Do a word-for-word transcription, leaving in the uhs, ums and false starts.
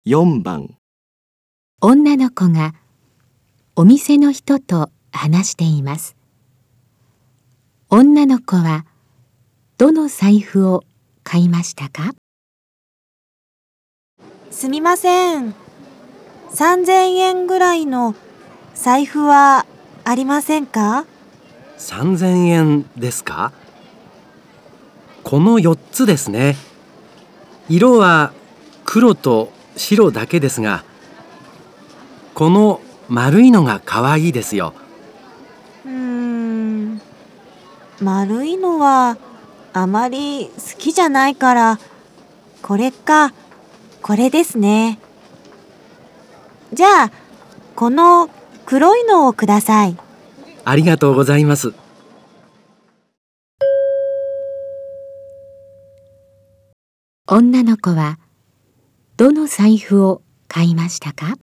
よんばん。 女の子がお店の人と話しています。女の子はどの財布を買いましたか？ すみません。さんぜんえんぐらいの財布はありませんか？ さんぜんえんですか？このよっつですね。色は黒と白だけですが、この丸いのがかわいいですよ。 うーん、丸いのはあまり好きじゃないから、これかこれですね。じゃあ、この黒いのをください。 ありがとうございます。 女の子はどの財布を買いましたか？